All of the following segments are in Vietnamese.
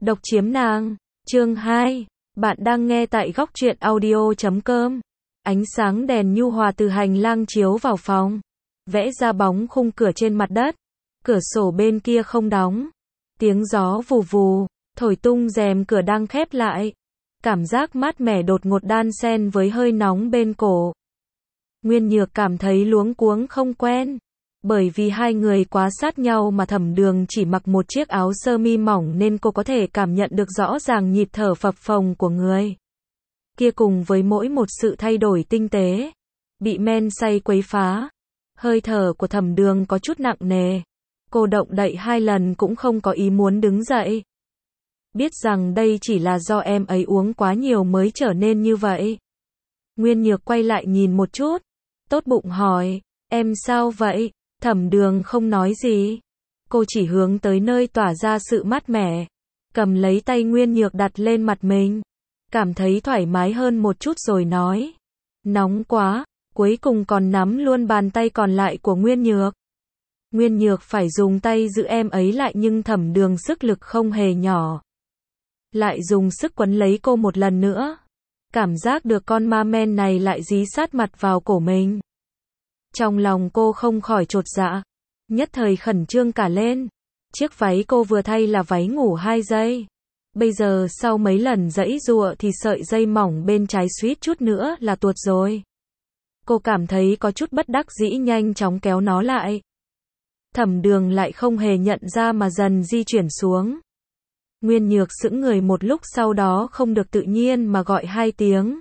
Độc chiếm nàng. Chương 2. Bạn đang nghe tại góc truyện audio.com. Ánh sáng đèn nhu hòa từ hành lang chiếu vào phòng, vẽ ra bóng khung cửa trên mặt đất. Cửa sổ bên kia không đóng. Tiếng gió vù vù, thổi tung rèm cửa đang khép lại. Cảm giác mát mẻ đột ngột đan xen với hơi nóng bên cổ. Nguyên Nhược cảm thấy luống cuống không quen. Bởi vì hai người quá sát nhau mà Thẩm Đường chỉ mặc một chiếc áo sơ mi mỏng nên cô có thể cảm nhận được rõ ràng nhịp thở phập phồng của người kia cùng với mỗi một sự thay đổi tinh tế. Bị men say quấy phá. Hơi thở của Thẩm Đường có chút nặng nề. Cô động đậy 2 lần cũng không có ý muốn đứng dậy. Biết rằng đây chỉ là do em ấy uống quá nhiều mới trở nên như vậy. Nguyên Nhược quay lại nhìn một chút. Tốt bụng hỏi, em sao vậy? Thẩm Đường không nói gì. Cô chỉ hướng tới nơi tỏa ra sự mát mẻ. Cầm lấy tay Nguyên Nhược đặt lên mặt mình. Cảm thấy thoải mái hơn một chút rồi nói. Nóng quá, cuối cùng còn nắm luôn bàn tay còn lại của Nguyên Nhược. Nguyên Nhược phải dùng tay giữ em ấy lại nhưng Thẩm Đường sức lực không hề nhỏ. Lại dùng sức quấn lấy cô một lần nữa. Cảm giác được con ma men này lại dí sát mặt vào cổ mình. Trong lòng cô không khỏi chột dạ. Nhất thời khẩn trương cả lên. Chiếc váy cô vừa thay là váy ngủ 2 giây. Bây giờ sau mấy lần giãy giụa thì sợi dây mỏng bên trái suýt chút nữa là tuột rồi. Cô cảm thấy có chút bất đắc dĩ nhanh chóng kéo nó lại. Thẩm Đường lại không hề nhận ra mà dần di chuyển xuống. Nguyên Nhược sững người một lúc sau đó không được tự nhiên mà gọi 2 tiếng.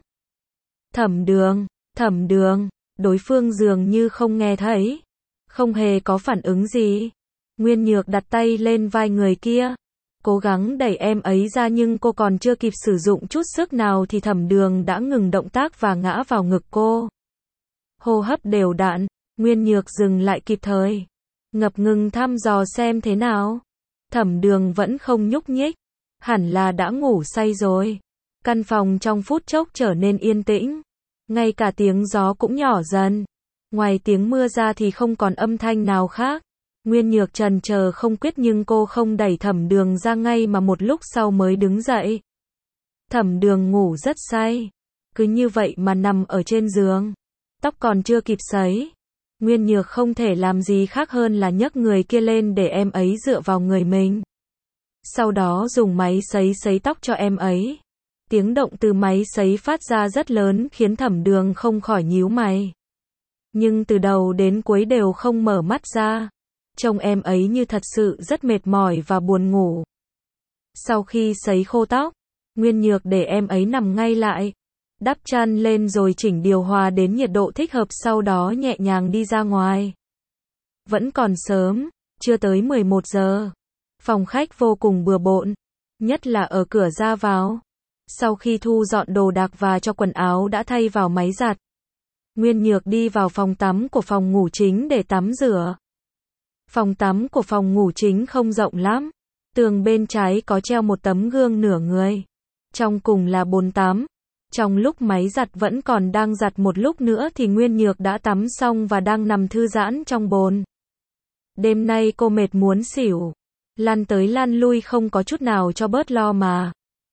Thẩm Đường, Thẩm Đường. Đối phương dường như không nghe thấy. Không hề có phản ứng gì. Nguyên Nhược đặt tay lên vai người kia. Cố gắng đẩy em ấy ra nhưng cô còn chưa kịp sử dụng chút sức nào thì Thẩm Đường đã ngừng động tác và ngã vào ngực cô. Hô hấp đều đặn. Nguyên Nhược dừng lại kịp thời. Ngập ngừng thăm dò xem thế nào. Thẩm Đường vẫn không nhúc nhích. Hẳn là đã ngủ say rồi. Căn phòng trong phút chốc trở nên yên tĩnh. Ngay cả tiếng gió cũng nhỏ dần. Ngoài tiếng mưa ra thì không còn âm thanh nào khác. Nguyên Nhược chần chờ không quyết nhưng cô không đẩy Thẩm Đường ra ngay mà một lúc sau mới đứng dậy. Thẩm Đường ngủ rất say. Cứ như vậy mà nằm ở trên giường. Tóc còn chưa kịp sấy. Nguyên Nhược không thể làm gì khác hơn là nhấc người kia lên để em ấy dựa vào người mình. Sau đó dùng máy sấy tóc cho em ấy. Tiếng động từ máy sấy phát ra rất lớn khiến Thẩm Đường không khỏi nhíu mày. Nhưng từ đầu đến cuối đều không mở mắt ra. Trông em ấy như thật sự rất mệt mỏi và buồn ngủ. Sau khi sấy khô tóc, Nguyên Nhược để em ấy nằm ngay lại. Đắp chăn lên rồi chỉnh điều hòa đến nhiệt độ thích hợp sau đó nhẹ nhàng đi ra ngoài. Vẫn còn sớm, chưa tới 11 giờ. Phòng khách vô cùng bừa bộn, nhất là ở cửa ra vào. Sau khi thu dọn đồ đạc và cho quần áo đã thay vào máy giặt, Nguyên Nhược đi vào phòng tắm của phòng ngủ chính để tắm rửa. Phòng tắm của phòng ngủ chính không rộng lắm. Tường bên trái có treo một tấm gương nửa người. Trong cùng là bồn tắm. Trong lúc máy giặt vẫn còn đang giặt một lúc nữa thì Nguyên Nhược đã tắm xong và đang nằm thư giãn trong bồn. Đêm nay cô mệt muốn xỉu. Lăn tới lăn lui không có chút nào cho bớt lo mà.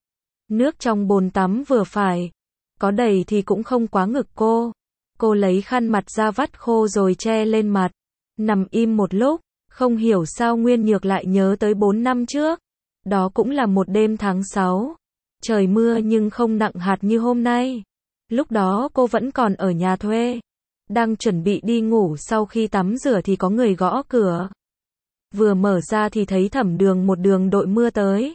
Nước trong bồn tắm vừa phải. Có đầy thì cũng không quá ngực cô. Cô lấy khăn mặt ra vắt khô rồi che lên mặt. Nằm im một lúc. Không hiểu sao Nguyên Nhược lại nhớ tới 4 năm trước. Đó cũng là một đêm tháng 6. Trời mưa nhưng không nặng hạt như hôm nay. Lúc đó cô vẫn còn ở nhà thuê. Đang chuẩn bị đi ngủ sau khi tắm rửa thì có người gõ cửa. Vừa mở ra thì thấy Thẩm Đường một đường đội mưa tới.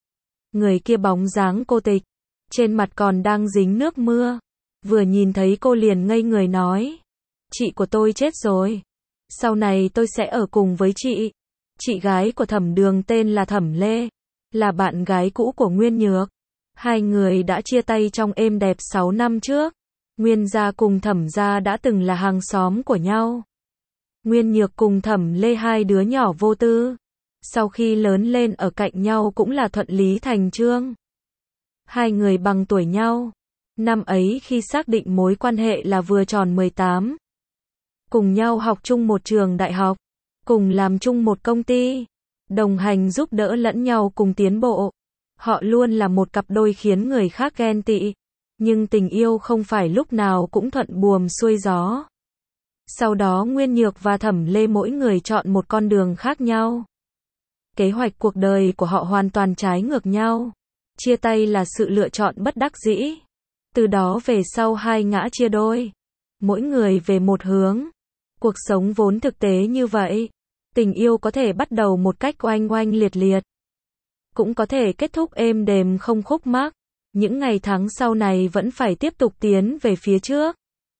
Người kia bóng dáng cô tịch. Trên mặt còn đang dính nước mưa. Vừa nhìn thấy cô liền ngây người nói. Chị của tôi chết rồi. Sau này tôi sẽ ở cùng với chị. Chị gái của Thẩm Đường tên là Thẩm Lê. Là bạn gái cũ của Nguyên Nhược. Hai người đã chia tay trong êm đẹp 6 năm trước. Nguyên gia cùng Thẩm gia đã từng là hàng xóm của nhau. Nguyên Nhược cùng Thẩm Lê hai đứa nhỏ vô tư. Sau khi lớn lên ở cạnh nhau cũng là thuận lý thành chương. Hai người bằng tuổi nhau. Năm ấy khi xác định mối quan hệ là vừa tròn 18. Cùng nhau học chung một trường đại học. Cùng làm chung một công ty. Đồng hành giúp đỡ lẫn nhau cùng tiến bộ. Họ luôn là một cặp đôi khiến người khác ghen tị. Nhưng tình yêu không phải lúc nào cũng thuận buồm xuôi gió. Sau đó Nguyên Nhược và Thẩm Lê mỗi người chọn một con đường khác nhau. Kế hoạch cuộc đời của họ hoàn toàn trái ngược nhau. Chia tay là sự lựa chọn bất đắc dĩ. Từ đó về sau hai ngã chia đôi. Mỗi người về một hướng. Cuộc sống vốn thực tế như vậy. Tình yêu có thể bắt đầu một cách oanh oanh liệt liệt. Cũng có thể kết thúc êm đềm không khúc mắc. Những ngày tháng sau này vẫn phải tiếp tục tiến về phía trước.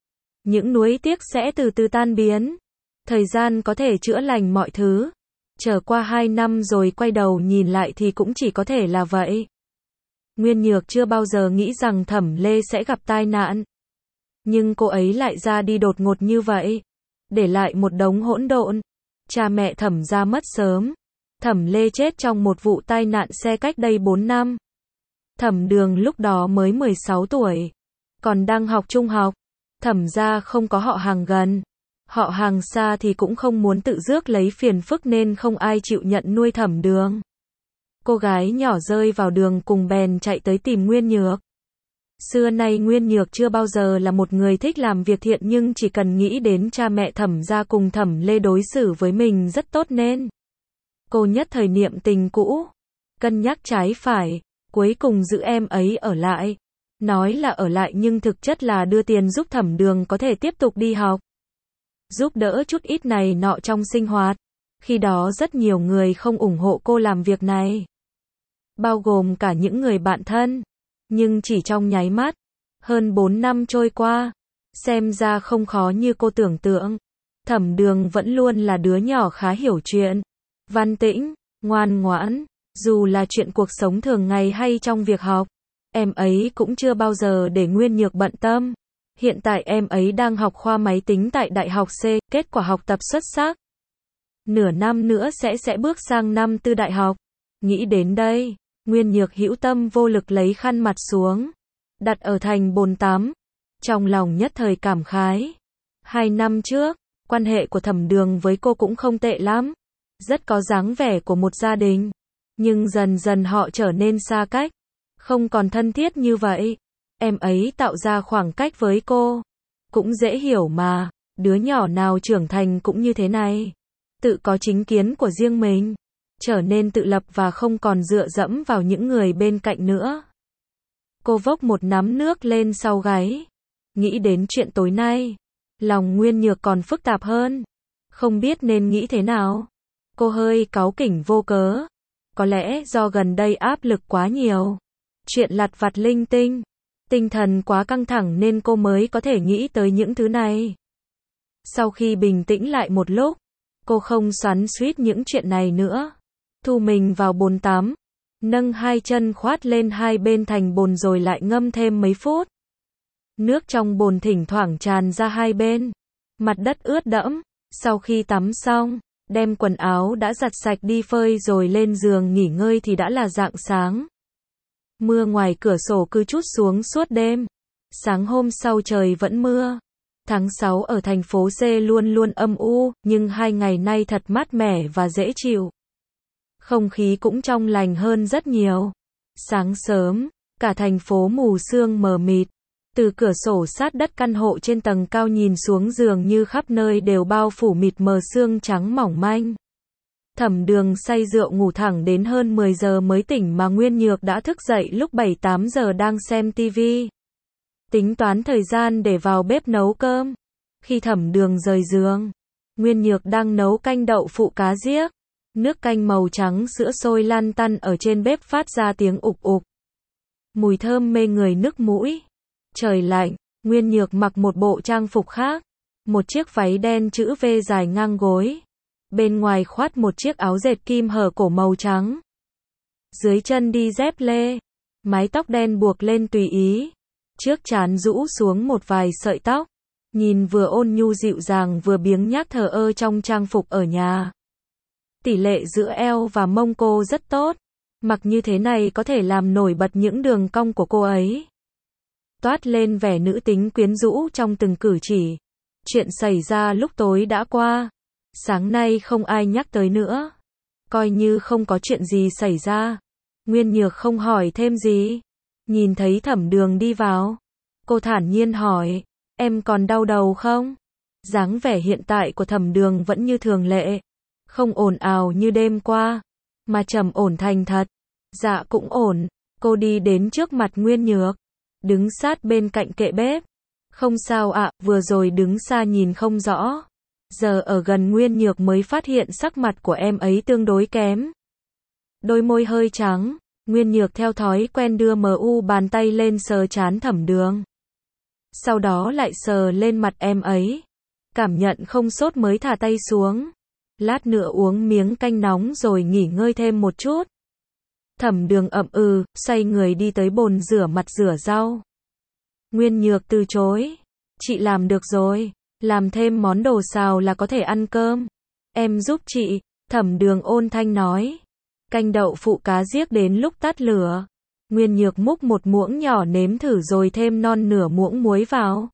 Những nuối tiếc sẽ từ từ tan biến. Thời gian có thể chữa lành mọi thứ. Trở qua 2 năm rồi quay đầu nhìn lại thì cũng chỉ có thể là vậy. Nguyên Nhược chưa bao giờ nghĩ rằng Thẩm Lê sẽ gặp tai nạn. Nhưng cô ấy lại ra đi đột ngột như vậy. Để lại một đống hỗn độn. Cha mẹ Thẩm gia mất sớm. Thẩm Lê chết trong một vụ tai nạn xe cách đây 4 năm. Thẩm Đường lúc đó mới 16 tuổi. Còn đang học trung học. Thẩm gia không có họ hàng gần. Họ hàng xa thì cũng không muốn tự rước lấy phiền phức nên không ai chịu nhận nuôi Thẩm Đường. Cô gái nhỏ rơi vào đường cùng bèn chạy tới tìm Nguyên Nhược. Xưa nay Nguyên Nhược chưa bao giờ là một người thích làm việc thiện nhưng chỉ cần nghĩ đến cha mẹ Thẩm gia cùng Thẩm Lê đối xử với mình rất tốt nên cô nhất thời niệm tình cũ. Cân nhắc trái phải. Cuối cùng giữ em ấy ở lại. Nói là ở lại nhưng thực chất là đưa tiền giúp Thẩm Đường có thể tiếp tục đi học. Giúp đỡ chút ít này nọ trong sinh hoạt. Khi đó rất nhiều người không ủng hộ cô làm việc này. Bao gồm cả những người bạn thân. Nhưng chỉ trong nháy mắt. Hơn 4 năm trôi qua. Xem ra không khó như cô tưởng tượng. Thẩm Đường vẫn luôn là đứa nhỏ khá hiểu chuyện. Văn tĩnh, ngoan ngoãn. Dù là chuyện cuộc sống thường ngày hay trong việc học. Em ấy cũng chưa bao giờ để Nguyên Nhược bận tâm. Hiện tại em ấy đang học khoa máy tính tại Đại học C, kết quả học tập xuất sắc. Nửa năm nữa sẽ bước sang năm tư đại học. Nghĩ đến đây, Nguyên Nhược hữu tâm vô lực lấy khăn mặt xuống, đặt ở thành bồn tắm. Trong lòng nhất thời cảm khái. 2 năm trước, quan hệ của Thẩm Đường với cô cũng không tệ lắm. Rất có dáng vẻ của một gia đình. Nhưng dần dần họ trở nên xa cách. Không còn thân thiết như vậy. Em ấy tạo ra khoảng cách với cô. Cũng dễ hiểu mà. Đứa nhỏ nào trưởng thành cũng như thế này. Tự có chính kiến của riêng mình. Trở nên tự lập và không còn dựa dẫm vào những người bên cạnh nữa. Cô vốc một nắm nước lên sau gáy. Nghĩ đến chuyện tối nay. Lòng Nguyên Nhược còn phức tạp hơn. Không biết nên nghĩ thế nào. Cô hơi cáu kỉnh vô cớ. Có lẽ do gần đây áp lực quá nhiều. Chuyện lặt vặt linh tinh. Tinh thần quá căng thẳng nên cô mới có thể nghĩ tới những thứ này. Sau khi bình tĩnh lại một lúc, cô không xoắn xuýt những chuyện này nữa. Thu mình vào bồn tắm. Nâng 2 chân khoát lên hai bên thành bồn rồi lại ngâm thêm mấy phút. Nước trong bồn thỉnh thoảng tràn ra hai bên. Mặt đất ướt đẫm. Sau khi tắm xong, đem quần áo đã giặt sạch đi phơi rồi lên giường nghỉ ngơi thì đã là rạng sáng. Mưa ngoài cửa sổ cứ trút xuống suốt đêm. Sáng hôm sau trời vẫn mưa. Tháng 6 ở thành phố C luôn luôn âm u, nhưng 2 ngày nay thật mát mẻ và dễ chịu. Không khí cũng trong lành hơn rất nhiều. Sáng sớm, cả thành phố mù sương mờ mịt. Từ cửa sổ sát đất căn hộ trên tầng cao nhìn xuống dường như khắp nơi đều bao phủ mịt mờ sương trắng mỏng manh. Thẩm Đường say rượu ngủ thẳng đến hơn 10 giờ mới tỉnh mà Nguyên Nhược đã thức dậy lúc 7-8 giờ đang xem tivi. Tính toán thời gian để vào bếp nấu cơm. Khi Thẩm Đường rời giường, Nguyên Nhược đang nấu canh đậu phụ cá giếc. Nước canh màu trắng sữa sôi lăn tăn ở trên bếp phát ra tiếng ục ục. Mùi thơm mê người nức mũi. Trời lạnh, Nguyên Nhược mặc một bộ trang phục khác. Một chiếc váy đen chữ V dài ngang gối. Bên ngoài khoác một chiếc áo dệt kim hở cổ màu trắng. Dưới chân đi dép lê. Mái tóc đen buộc lên tùy ý. Trước trán rũ xuống một vài sợi tóc. Nhìn vừa ôn nhu dịu dàng vừa biếng nhác thờ ơ trong trang phục ở nhà. Tỷ lệ giữa eo và mông cô rất tốt. Mặc như thế này có thể làm nổi bật những đường cong của cô ấy. Toát lên vẻ nữ tính quyến rũ trong từng cử chỉ. Chuyện xảy ra lúc tối đã qua. Sáng nay không ai nhắc tới nữa. Coi như không có chuyện gì xảy ra. Nguyên Nhược không hỏi thêm gì. Nhìn thấy Thẩm Đường đi vào, cô thản nhiên hỏi, em còn đau đầu không? Dáng vẻ hiện tại của Thẩm Đường vẫn như thường lệ, không ồn ào như đêm qua, mà trầm ổn thành thật. Dạ cũng ổn. Cô đi đến trước mặt Nguyên Nhược, đứng sát bên cạnh kệ bếp. Không sao ạ, vừa rồi đứng xa nhìn không rõ. Giờ ở gần Nguyên Nhược mới phát hiện sắc mặt của em ấy tương đối kém. Đôi môi hơi trắng, Nguyên Nhược theo thói quen đưa bàn tay lên sờ trán Thẩm Đường. Sau đó lại sờ lên mặt em ấy. Cảm nhận không sốt mới thả tay xuống. Lát nữa uống miếng canh nóng rồi nghỉ ngơi thêm một chút. Thẩm Đường ậm ừ, xoay người đi tới bồn rửa mặt rửa rau. Nguyên Nhược từ chối. Chị làm được rồi, làm thêm món đồ xào là có thể ăn cơm. Em giúp chị, Thẩm Đường ôn thanh nói. Canh đậu phụ cá riếc đến lúc tắt lửa. Nguyên Nhược múc một muỗng nhỏ nếm thử rồi thêm non nửa muỗng muối vào.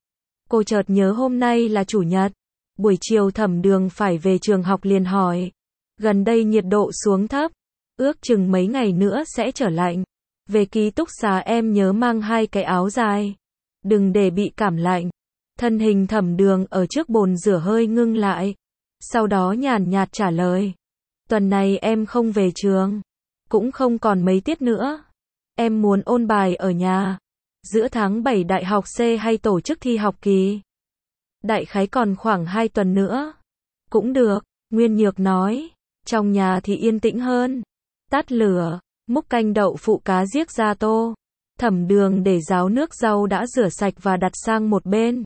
Cô chợt nhớ hôm nay là chủ nhật. Buổi chiều Thẩm Đường phải về trường học liền hỏi. Gần đây nhiệt độ xuống thấp, ước chừng mấy ngày nữa sẽ trở lạnh. Về ký túc xá em nhớ mang 2 cái áo dài. Đừng để bị cảm lạnh. Thân hình Thẩm Đường ở trước bồn rửa hơi ngưng lại. Sau đó nhàn nhạt trả lời. Tuần này em không về trường. Cũng không còn mấy tiết nữa. Em muốn ôn bài ở nhà. Giữa tháng 7 đại học C hay tổ chức thi học kỳ. Đại khái còn khoảng 2 tuần nữa. Cũng được, Nguyên Nhược nói. Trong nhà thì yên tĩnh hơn. Tắt lửa, múc canh đậu phụ cá riếc ra tô. Thẩm Đường để ráo nước rau đã rửa sạch và đặt sang một bên.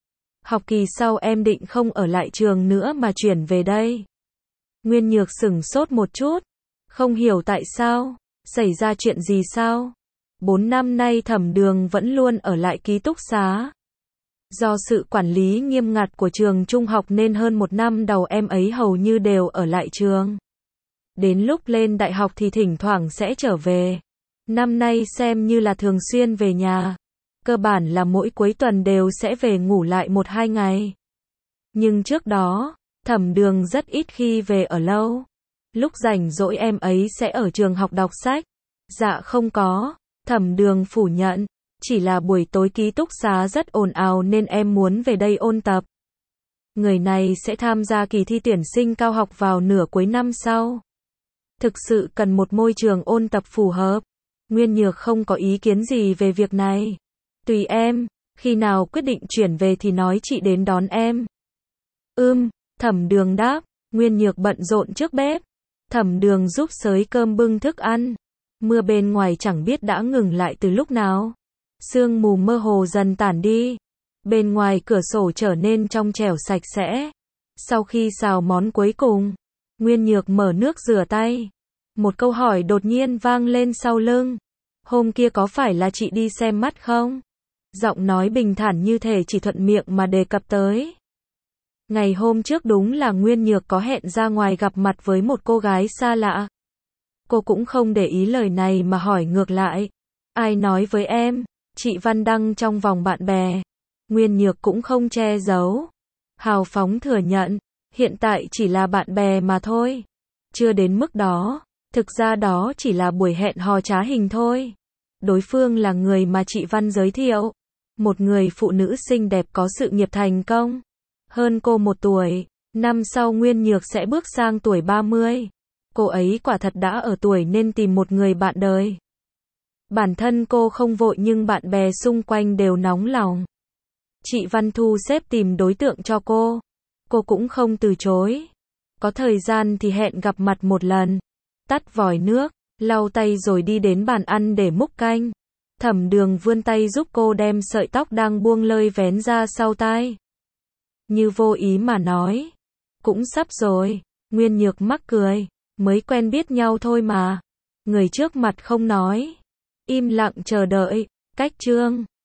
Học kỳ sau em định không ở lại trường nữa mà chuyển về đây. Nguyên Nhược sửng sốt một chút. Không hiểu tại sao, xảy ra chuyện gì sao? 4 năm nay Thẩm Đường vẫn luôn ở lại ký túc xá. Do sự quản lý nghiêm ngặt của trường trung học nên hơn 1 năm đầu em ấy hầu như đều ở lại trường. Đến lúc lên đại học thì thỉnh thoảng sẽ trở về. Năm nay xem như là thường xuyên về nhà. Cơ bản là mỗi cuối tuần đều sẽ về ngủ lại 1-2 ngày. Nhưng trước đó, Thẩm Đường rất ít khi về ở lâu. Lúc rảnh rỗi em ấy sẽ ở trường học đọc sách. Dạ không có, Thẩm Đường phủ nhận. Chỉ là buổi tối ký túc xá rất ồn ào nên em muốn về đây ôn tập. Người này sẽ tham gia kỳ thi tuyển sinh cao học vào nửa cuối năm sau. Thực sự cần một môi trường ôn tập phù hợp. Nguyên Nhược không có ý kiến gì về việc này. Tùy em, khi nào quyết định chuyển về thì nói chị đến đón em. Thẩm Đường đáp. Nguyên Nhược bận rộn trước bếp. Thẩm Đường giúp xới cơm bưng thức ăn. Mưa bên ngoài chẳng biết đã ngừng lại từ lúc nào. Sương mù mơ hồ dần tản đi. Bên ngoài cửa sổ trở nên trong trẻo sạch sẽ. Sau khi xào món cuối cùng, Nguyên Nhược mở nước rửa tay. Một câu hỏi đột nhiên vang lên sau lưng. Hôm kia có phải là chị đi xem mắt không? Giọng nói bình thản như thể chỉ thuận miệng mà đề cập tới. Ngày hôm trước đúng là Nguyên Nhược có hẹn ra ngoài gặp mặt với một cô gái xa lạ. Cô cũng không để ý lời này mà hỏi ngược lại. Ai nói với em? Chị Văn đăng trong vòng bạn bè. Nguyên Nhược cũng không che giấu. Hào phóng thừa nhận. Hiện tại chỉ là bạn bè mà thôi. Chưa đến mức đó. Thực ra đó chỉ là buổi hẹn hò trá hình thôi. Đối phương là người mà chị Văn giới thiệu. Một người phụ nữ xinh đẹp có sự nghiệp thành công. Hơn cô 1 tuổi. Năm sau Nguyên Nhược sẽ bước sang tuổi 30. Cô ấy quả thật đã ở tuổi nên tìm một người bạn đời. Bản thân cô không vội nhưng bạn bè xung quanh đều nóng lòng. Chị Văn thu xếp tìm đối tượng cho cô. Cô cũng không từ chối. Có thời gian thì hẹn gặp mặt một lần. Tắt vòi nước, lau tay rồi đi đến bàn ăn để múc canh. Thẩm Đường vươn tay giúp cô đem sợi tóc đang buông lơi vén ra sau tai. Như vô ý mà nói. Cũng sắp rồi. Nguyên Nhược mắc cười. Mới quen biết nhau thôi mà. Người trước mặt không nói. Im lặng chờ đợi. Cách chương